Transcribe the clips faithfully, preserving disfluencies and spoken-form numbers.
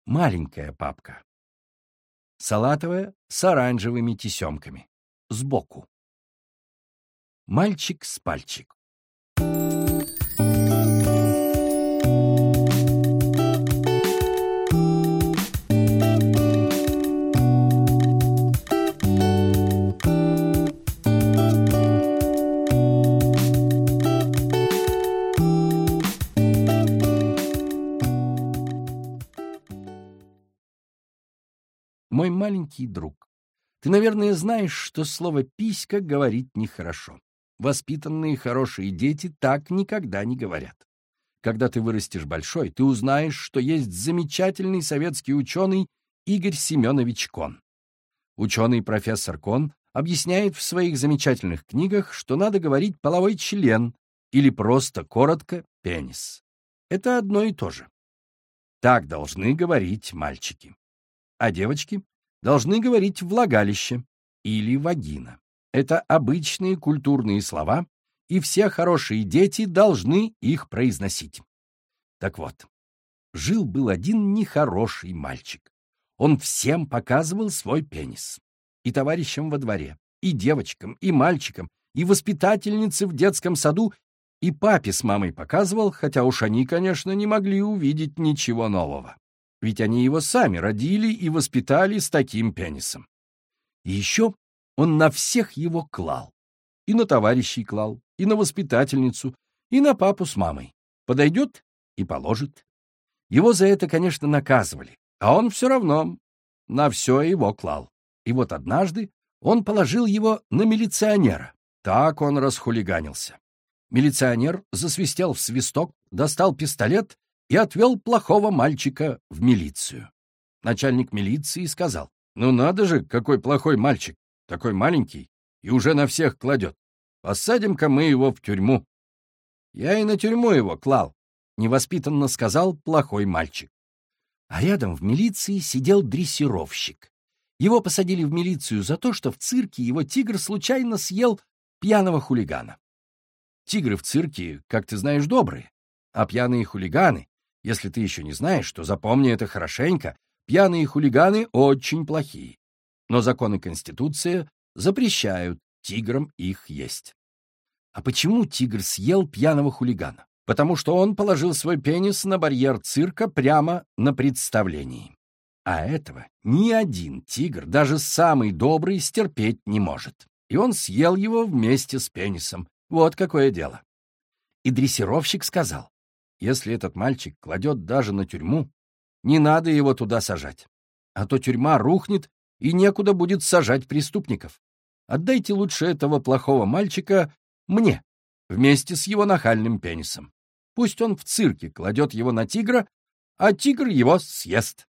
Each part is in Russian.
маленькая папка. Салатовая с оранжевыми тесемками. Сбоку. Мальчик с пальчик. Мой маленький друг, ты, наверное, знаешь, что слово «писька» говорить нехорошо. Воспитанные хорошие дети так никогда не говорят. Когда ты вырастешь большой, ты узнаешь, что есть замечательный советский ученый Игорь Семенович Кон. Ученый профессор Кон объясняет в своих замечательных книгах, что надо говорить «половой член» или просто, коротко, «пенис». Это одно и то же. Так должны говорить мальчики. А девочки должны говорить «влагалище» или «вагина». Это обычные культурные слова, и все хорошие дети должны их произносить. Так вот, жил-был один нехороший мальчик. Он всем показывал свой пенис. И товарищам во дворе, и девочкам, и мальчикам, и воспитательнице в детском саду, и папе с мамой показывал, хотя уж они, конечно, не могли увидеть ничего нового. Ведь они его сами родили и воспитали с таким пенисом. И еще он на всех его клал. И на товарищей клал, и на воспитательницу, и на папу с мамой. Подойдет и положит. Его за это, конечно, наказывали, а он все равно на все его клал. И вот однажды он положил его на милиционера. Так он расхулиганился. Милиционер засвистел в свисток, достал пистолет и отвел плохого мальчика в милицию. Начальник милиции сказал: «Ну надо же, какой плохой мальчик, такой маленький, и уже на всех кладет. Посадим-ка мы его в тюрьму». «Я и на тюрьму его клал», — невоспитанно сказал плохой мальчик. А рядом в милиции сидел дрессировщик. Его посадили в милицию за то, что в цирке его тигр случайно съел пьяного хулигана. Тигры в цирке, как ты знаешь, добрые, а пьяные хулиганы, если ты еще не знаешь, то запомни это хорошенько, пьяные хулиганы очень плохие. Но закон и Конституция запрещают тиграм их есть. А почему тигр съел пьяного хулигана? Потому что он положил свой пенис на барьер цирка прямо на представлении. А этого ни один тигр, даже самый добрый, стерпеть не может. И он съел его вместе с пенисом. Вот какое дело. И дрессировщик сказал: если этот мальчик кладет даже на тюрьму, не надо его туда сажать, а то тюрьма рухнет и некуда будет сажать преступников. Отдайте лучше этого плохого мальчика мне, вместе с его нахальным пенисом. Пусть он в цирке кладет его на тигра, а тигр его съест.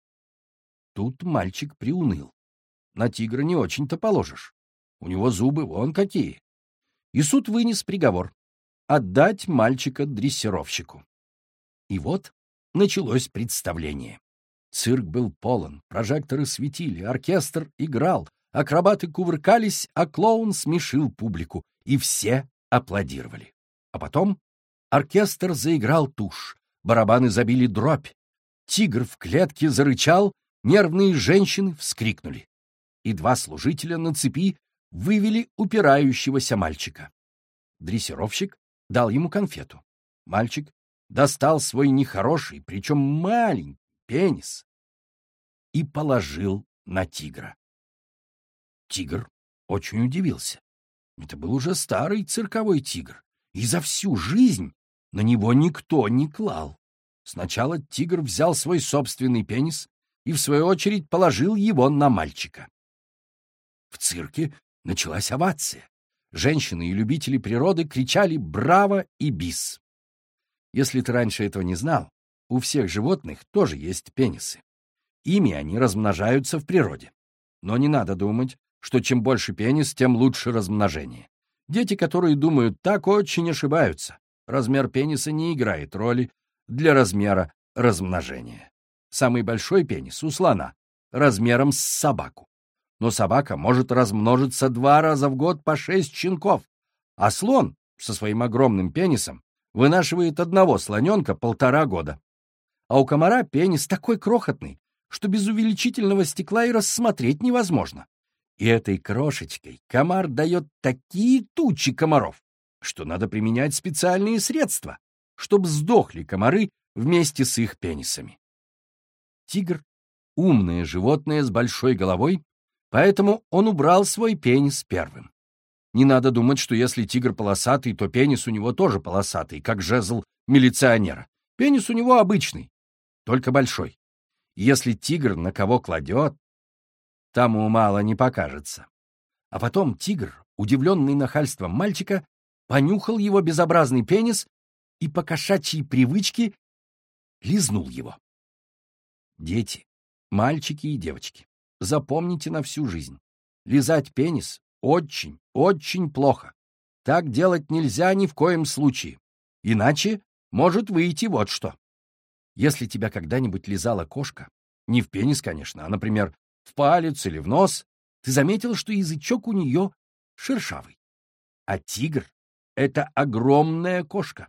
Тут мальчик приуныл. На тигра не очень-то положишь. У него зубы вон какие. И суд вынес приговор — отдать мальчика дрессировщику. И вот началось представление. Цирк был полон, прожекторы светили, оркестр играл, акробаты кувыркались, а клоун смешил публику, и все аплодировали. А потом оркестр заиграл тушь, барабаны забили дробь, тигр в клетке зарычал, нервные женщины вскрикнули. И два служителя на цепи вывели упирающегося мальчика. Дрессировщик дал ему конфету. Мальчик достал свой нехороший, причем маленький, пенис и положил на тигра. Тигр очень удивился. Это был уже старый цирковой тигр, и за всю жизнь на него никто не клал. Сначала тигр взял свой собственный пенис и, в свою очередь, положил его на мальчика. В цирке началась овация. Женщины и любители природы кричали «Браво!» и «Бис!». Если ты раньше этого не знал, у всех животных тоже есть пенисы. Ими они размножаются в природе. Но не надо думать, что чем больше пенис, тем лучше размножение. Дети, которые думают так, очень ошибаются. Размер пениса не играет роли для размера размножения. Самый большой пенис у слона размером с собаку. Но собака может размножиться два раза в год по шесть щенков, а слон со своим огромным пенисом вынашивает одного слоненка полтора года. а у комара пенис такой крохотный, что без увеличительного стекла и рассмотреть невозможно. И этой крошечкой комар дает такие тучи комаров, что надо применять специальные средства, чтобы сдохли комары вместе с их пенисами. Тигр — умное животное с большой головой, поэтому он убрал свой пенис первым. Не надо думать, что если тигр полосатый, то пенис у него тоже полосатый, как жезл милиционера. Пенис у него обычный, только большой. Если тигр на кого кладет, тому мало не покажется. А потом тигр, удивленный нахальством мальчика, понюхал его безобразный пенис и по кошачьей привычке лизнул его. Дети, мальчики и девочки, запомните на всю жизнь. Лизать пенис очень, очень плохо. Так делать нельзя ни в коем случае. Иначе может выйти вот что. Если тебя когда-нибудь лизала кошка, не в пенис, конечно, а, например, в палец или в нос, ты заметил, что язычок у нее шершавый. А тигр — это огромная кошка.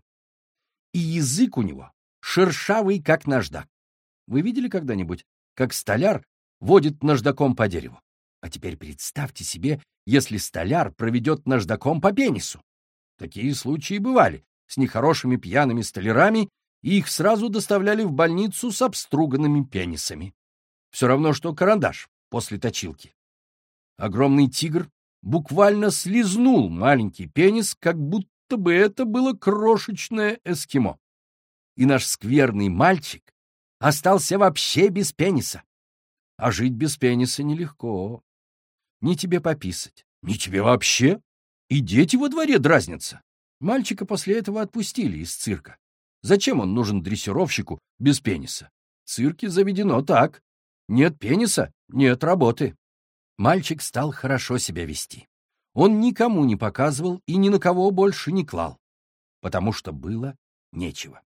И язык у него шершавый, как наждак. Вы видели когда-нибудь, как столяр водит наждаком по дереву? А теперь представьте себе, если столяр проведет наждаком по пенису. Такие случаи бывали с нехорошими пьяными столярами, и их сразу доставляли в больницу с обструганными пенисами. Все равно, что карандаш после точилки. Огромный тигр буквально слизнул маленький пенис, как будто бы это было крошечное эскимо. И наш скверный мальчик остался вообще без пениса. А жить без пениса нелегко. Ни тебе пописать, ни тебе вообще. И дети во дворе дразнятся. Мальчика после этого отпустили из цирка. Зачем он нужен дрессировщику без пениса? В цирке заведено так. Нет пениса — нет работы. Мальчик стал хорошо себя вести. Он никому не показывал и ни на кого больше не клал, потому что было нечего.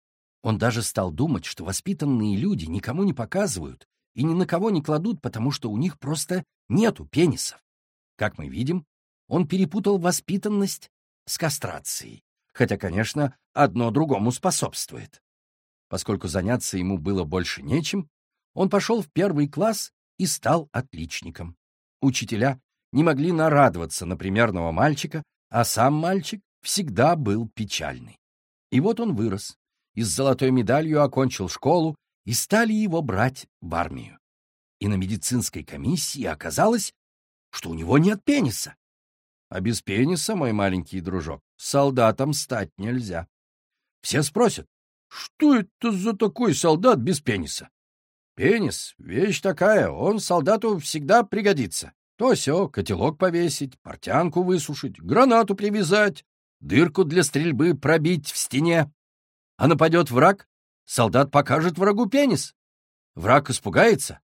Он даже стал думать, что воспитанные люди никому не показывают и ни на кого не кладут, потому что у них просто нету пенисов. Как мы видим, он перепутал воспитанность с кастрацией, хотя, конечно, одно другому способствует. Поскольку заняться ему было больше нечем, он пошел в первый класс и стал отличником. Учителя не могли нарадоваться на примерного мальчика, а сам мальчик всегда был печальный. И вот он вырос, и с золотой медалью окончил школу, и стали его брать в армию. И на медицинской комиссии оказалось, что у него нет пениса. А без пениса, мой маленький дружок, солдатом стать нельзя. Все спросят, что это за такой солдат без пениса? Пенис — вещь такая, он солдату всегда пригодится. То-сё, котелок повесить, портянку высушить, гранату привязать, дырку для стрельбы пробить в стене. А нападет враг, солдат покажет врагу пенис. Враг испугается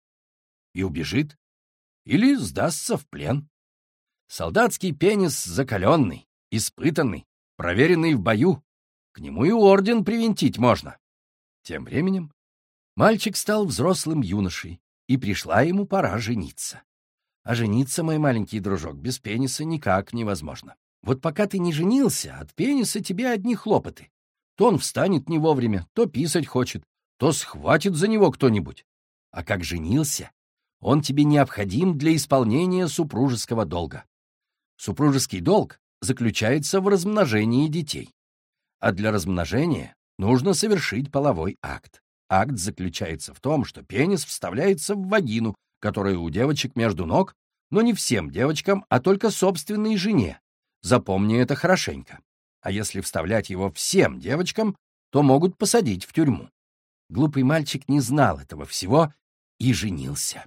и убежит или сдастся в плен. Солдатский пенис закаленный, испытанный, проверенный в бою. К нему и орден привинтить можно. Тем временем мальчик стал взрослым юношей, и пришла ему пора жениться. А жениться, мой маленький дружок, без пениса никак невозможно. Вот пока ты не женился, от пениса тебе одни хлопоты. То он встанет не вовремя, то писать хочет, то схватит за него кто-нибудь. А как женился, он тебе необходим для исполнения супружеского долга. Супружеский долг заключается в размножении детей. А для размножения нужно совершить половой акт. Акт заключается в том, что пенис вставляется в вагину, которая у девочек между ног, но не всем девочкам, а только собственной жене. Запомни это хорошенько. А если вставлять его всем девочкам, то могут посадить в тюрьму. Глупый мальчик не знал этого всего и женился.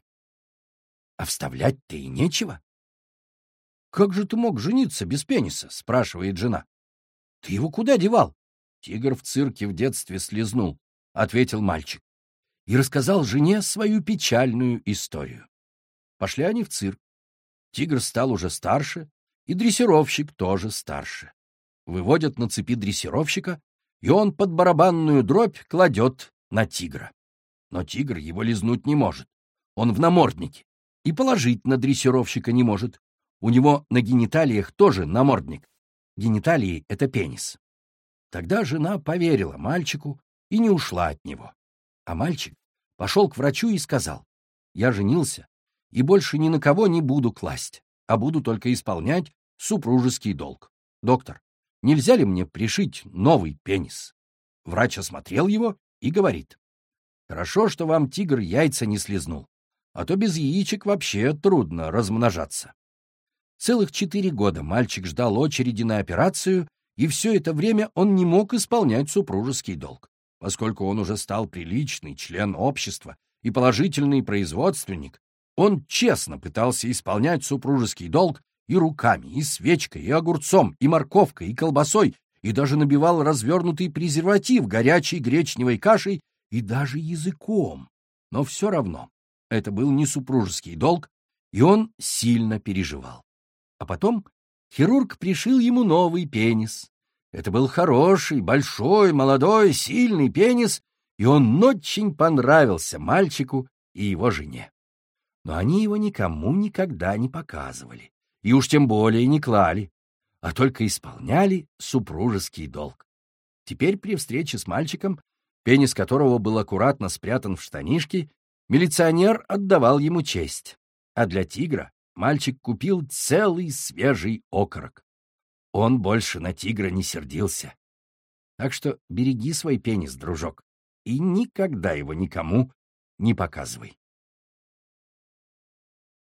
А вставлять-то и нечего. «Как же ты мог жениться без пениса?» — спрашивает жена. «Ты его куда девал?» «Тигр в цирке в детстве слезнул», — ответил мальчик. И рассказал жене свою печальную историю. Пошли они в цирк. Тигр стал уже старше, и дрессировщик тоже старше. Выводят на цепи дрессировщика, и он под барабанную дробь кладет на тигра. Но тигр его лизнуть не может. Он в наморднике. И положить на дрессировщика не может. У него на гениталиях тоже намордник. Гениталии — это пенис. Тогда жена поверила мальчику и не ушла от него. А мальчик пошел к врачу и сказал: «Я женился и больше ни на кого не буду класть, а буду только исполнять супружеский долг. Доктор, нельзя ли мне пришить новый пенис?» Врач осмотрел его и говорит: «Хорошо, что вам тигр яйца не слезнул, а то без яичек вообще трудно размножаться». Целых четыре года мальчик ждал очереди на операцию, и все это время он не мог исполнять супружеский долг. Поскольку он уже стал приличный член общества и положительный производственник, он честно пытался исполнять супружеский долг и руками, и свечкой, и огурцом, и морковкой, и колбасой, и даже набивал развернутый презерватив горячей гречневой кашей и даже языком. Но все равно это был не супружеский долг, и он сильно переживал. А потом хирург пришил ему новый пенис. Это был хороший, большой, молодой, сильный пенис, и он очень понравился мальчику и его жене. Но они его никому никогда не показывали, и уж тем более не клали, а только исполняли супружеский долг. Теперь при встрече с мальчиком, пенис которого был аккуратно спрятан в штанишки, милиционер отдавал ему честь, а для тигра мальчик купил целый свежий окорок. Он больше на тигра не сердился. Так что береги свой пенис, дружок, и никогда его никому не показывай.